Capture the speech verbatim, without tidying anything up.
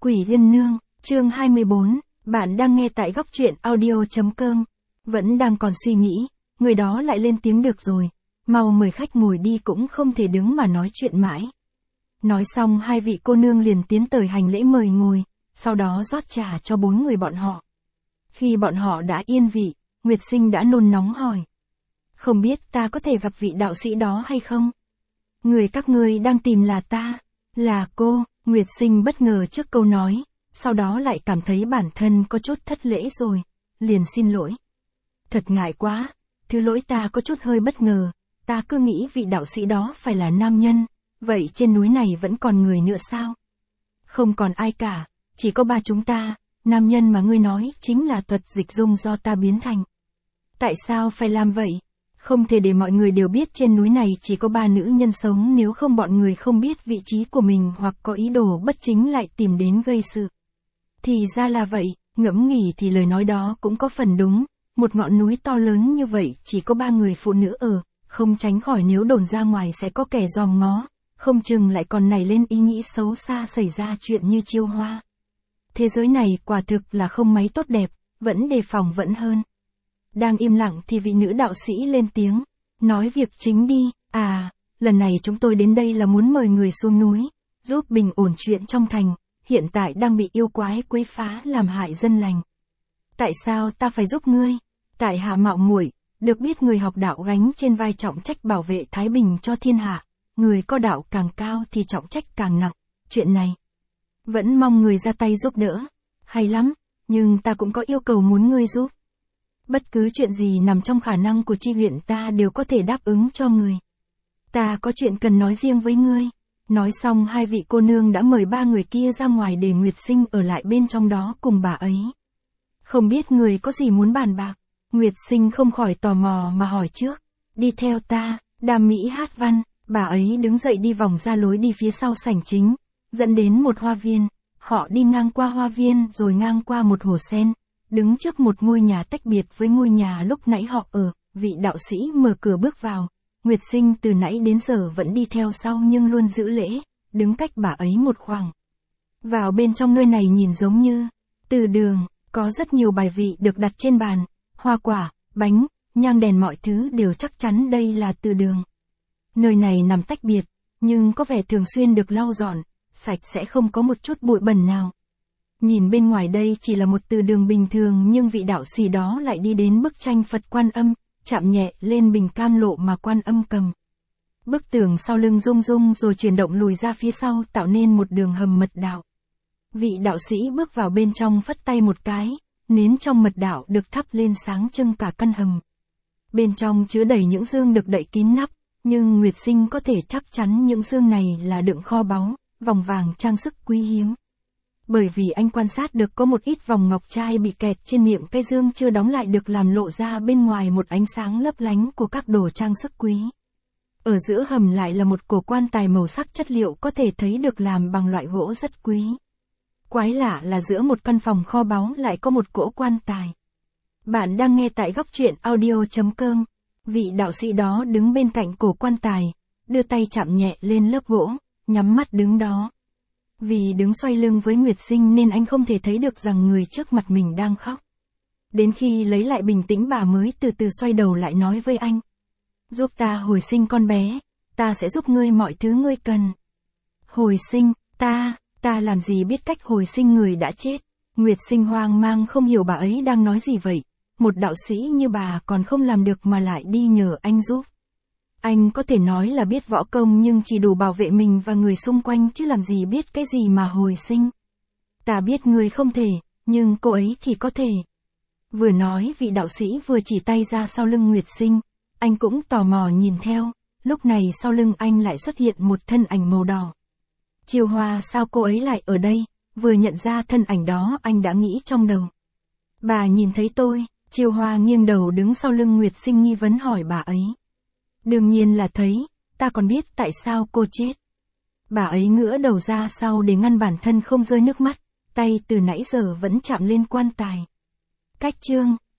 Quỷ Liên Nương, chương hai mươi bốn, bạn đang nghe tại góc truyện audio.com. Vẫn đang còn suy nghĩ, người đó lại lên tiếng được rồi, mau mời khách ngồi đi cũng không thể đứng mà nói chuyện mãi. Nói xong hai vị cô nương liền tiến tới hành lễ mời ngồi, sau đó rót trà cho bốn người bọn họ. Khi bọn họ đã yên vị, Nguyệt Sinh đã nôn nóng hỏi. Không biết ta có thể gặp vị đạo sĩ đó hay không? Người các ngươi đang tìm là ta, là cô. Nguyệt Sinh bất ngờ trước câu nói, sau đó lại cảm thấy bản thân có chút thất lễ rồi, liền xin lỗi. Thật ngại quá, thứ lỗi ta có chút hơi bất ngờ, ta cứ nghĩ vị đạo sĩ đó phải là nam nhân, vậy trên núi này vẫn còn người nữa sao? Không còn ai cả, chỉ có ba chúng ta, nam nhân mà ngươi nói chính là thuật dịch dung do ta biến thành. Tại sao phải làm vậy? Không thể để mọi người đều biết trên núi này chỉ có ba nữ nhân sống, nếu không bọn người không biết vị trí của mình hoặc có ý đồ bất chính lại tìm đến gây sự. Thì ra là vậy, ngẫm nghĩ thì lời nói đó cũng có phần đúng, một ngọn núi to lớn như vậy chỉ có ba người phụ nữ ở, không tránh khỏi nếu đồn ra ngoài sẽ có kẻ dòm ngó, không chừng lại còn nảy lên ý nghĩ xấu xa xảy ra chuyện như Chiêu Hoa. Thế giới này quả thực là không mấy tốt đẹp, vẫn đề phòng vẫn hơn. Đang im lặng thì vị nữ đạo sĩ lên tiếng, nói việc chính đi. À, lần này chúng tôi đến đây là muốn mời người xuống núi, giúp bình ổn chuyện trong thành, hiện tại đang bị yêu quái quấy phá làm hại dân lành. Tại sao ta phải giúp ngươi? Tại hạ mạo muội, được biết người học đạo gánh trên vai trọng trách bảo vệ thái bình cho thiên hạ, người có đạo càng cao thì trọng trách càng nặng, chuyện này vẫn mong người ra tay giúp đỡ. Hay lắm, nhưng ta cũng có yêu cầu muốn ngươi giúp. Bất cứ chuyện gì nằm trong khả năng của chi huyện ta đều có thể đáp ứng cho người. Ta có chuyện cần nói riêng với ngươi. Nói xong hai vị cô nương đã mời ba người kia ra ngoài để Nguyệt Sinh ở lại bên trong đó cùng bà ấy. Không biết người có gì muốn bàn bạc? Nguyệt Sinh không khỏi tò mò mà hỏi trước. Đi theo ta, đàm mỹ hát văn. Bà ấy đứng dậy đi vòng ra lối đi phía sau sảnh chính, dẫn đến một hoa viên. Họ đi ngang qua hoa viên rồi ngang qua một hồ sen, đứng trước một ngôi nhà tách biệt với ngôi nhà lúc nãy họ ở. Vị đạo sĩ mở cửa bước vào. Nguyệt Sinh từ nãy đến giờ vẫn đi theo sau nhưng luôn giữ lễ, đứng cách bà ấy một khoảng. Vào bên trong nơi này nhìn giống như từ đường, có rất nhiều bài vị được đặt trên bàn, hoa quả, bánh, nhang đèn mọi thứ đều chắc chắn đây là từ đường. Nơi này nằm tách biệt, nhưng có vẻ thường xuyên được lau dọn, sạch sẽ không có một chút bụi bẩn nào. Nhìn bên ngoài đây chỉ là một từ đường bình thường nhưng vị đạo sĩ đó lại đi đến bức tranh Phật Quan Âm, chạm nhẹ lên bình cam lộ mà Quan Âm cầm. Bức tường sau lưng rung rung rồi chuyển động lùi ra phía sau tạo nên một đường hầm mật đạo. Vị đạo sĩ bước vào bên trong phất tay một cái, nến trong mật đạo được thắp lên sáng trưng cả căn hầm. Bên trong chứa đầy những dương được đậy kín nắp, nhưng Nguyệt Sinh có thể chắc chắn những dương này là đựng kho báu, vòng vàng trang sức quý hiếm. Bởi vì anh quan sát được có một ít vòng ngọc trai bị kẹt trên miệng cái dương chưa đóng lại được làm lộ ra bên ngoài một ánh sáng lấp lánh của các đồ trang sức quý. Ở giữa hầm lại là một cổ quan tài màu sắc chất liệu có thể thấy được làm bằng loại gỗ rất quý. Quái lạ là giữa một căn phòng kho báu lại có một cỗ quan tài. Bạn đang nghe tại góc truyện audio.com. Vị đạo sĩ đó đứng bên cạnh cổ quan tài, đưa tay chạm nhẹ lên lớp gỗ, nhắm mắt đứng đó. Vì đứng xoay lưng với Nguyệt Sinh nên anh không thể thấy được rằng người trước mặt mình đang khóc. Đến khi lấy lại bình tĩnh bà mới từ từ xoay đầu lại nói với anh. Giúp ta hồi sinh con bé, ta sẽ giúp ngươi mọi thứ ngươi cần. Hồi sinh, ta, ta làm gì biết cách hồi sinh người đã chết. Nguyệt Sinh hoang mang không hiểu bà ấy đang nói gì vậy. Một đạo sĩ như bà còn không làm được mà lại đi nhờ anh giúp. Anh có thể nói là biết võ công nhưng chỉ đủ bảo vệ mình và người xung quanh chứ làm gì biết cái gì mà hồi sinh. Ta biết người không thể, nhưng cô ấy thì có thể. Vừa nói vị đạo sĩ vừa chỉ tay ra sau lưng Nguyệt Sinh, anh cũng tò mò nhìn theo, lúc này sau lưng anh lại xuất hiện một thân ảnh màu đỏ. Chiêu Hoa, sao cô ấy lại ở đây? Vừa nhận ra thân ảnh đó anh đã nghĩ trong đầu. Bà nhìn thấy tôi. Chiêu Hoa nghiêng đầu đứng sau lưng Nguyệt Sinh nghi vấn hỏi bà ấy. Đương nhiên là thấy, ta còn biết tại sao cô chết. Bà ấy ngửa đầu ra sau để ngăn bản thân không rơi nước mắt, tay từ nãy giờ vẫn chạm lên quan tài. Cách chương,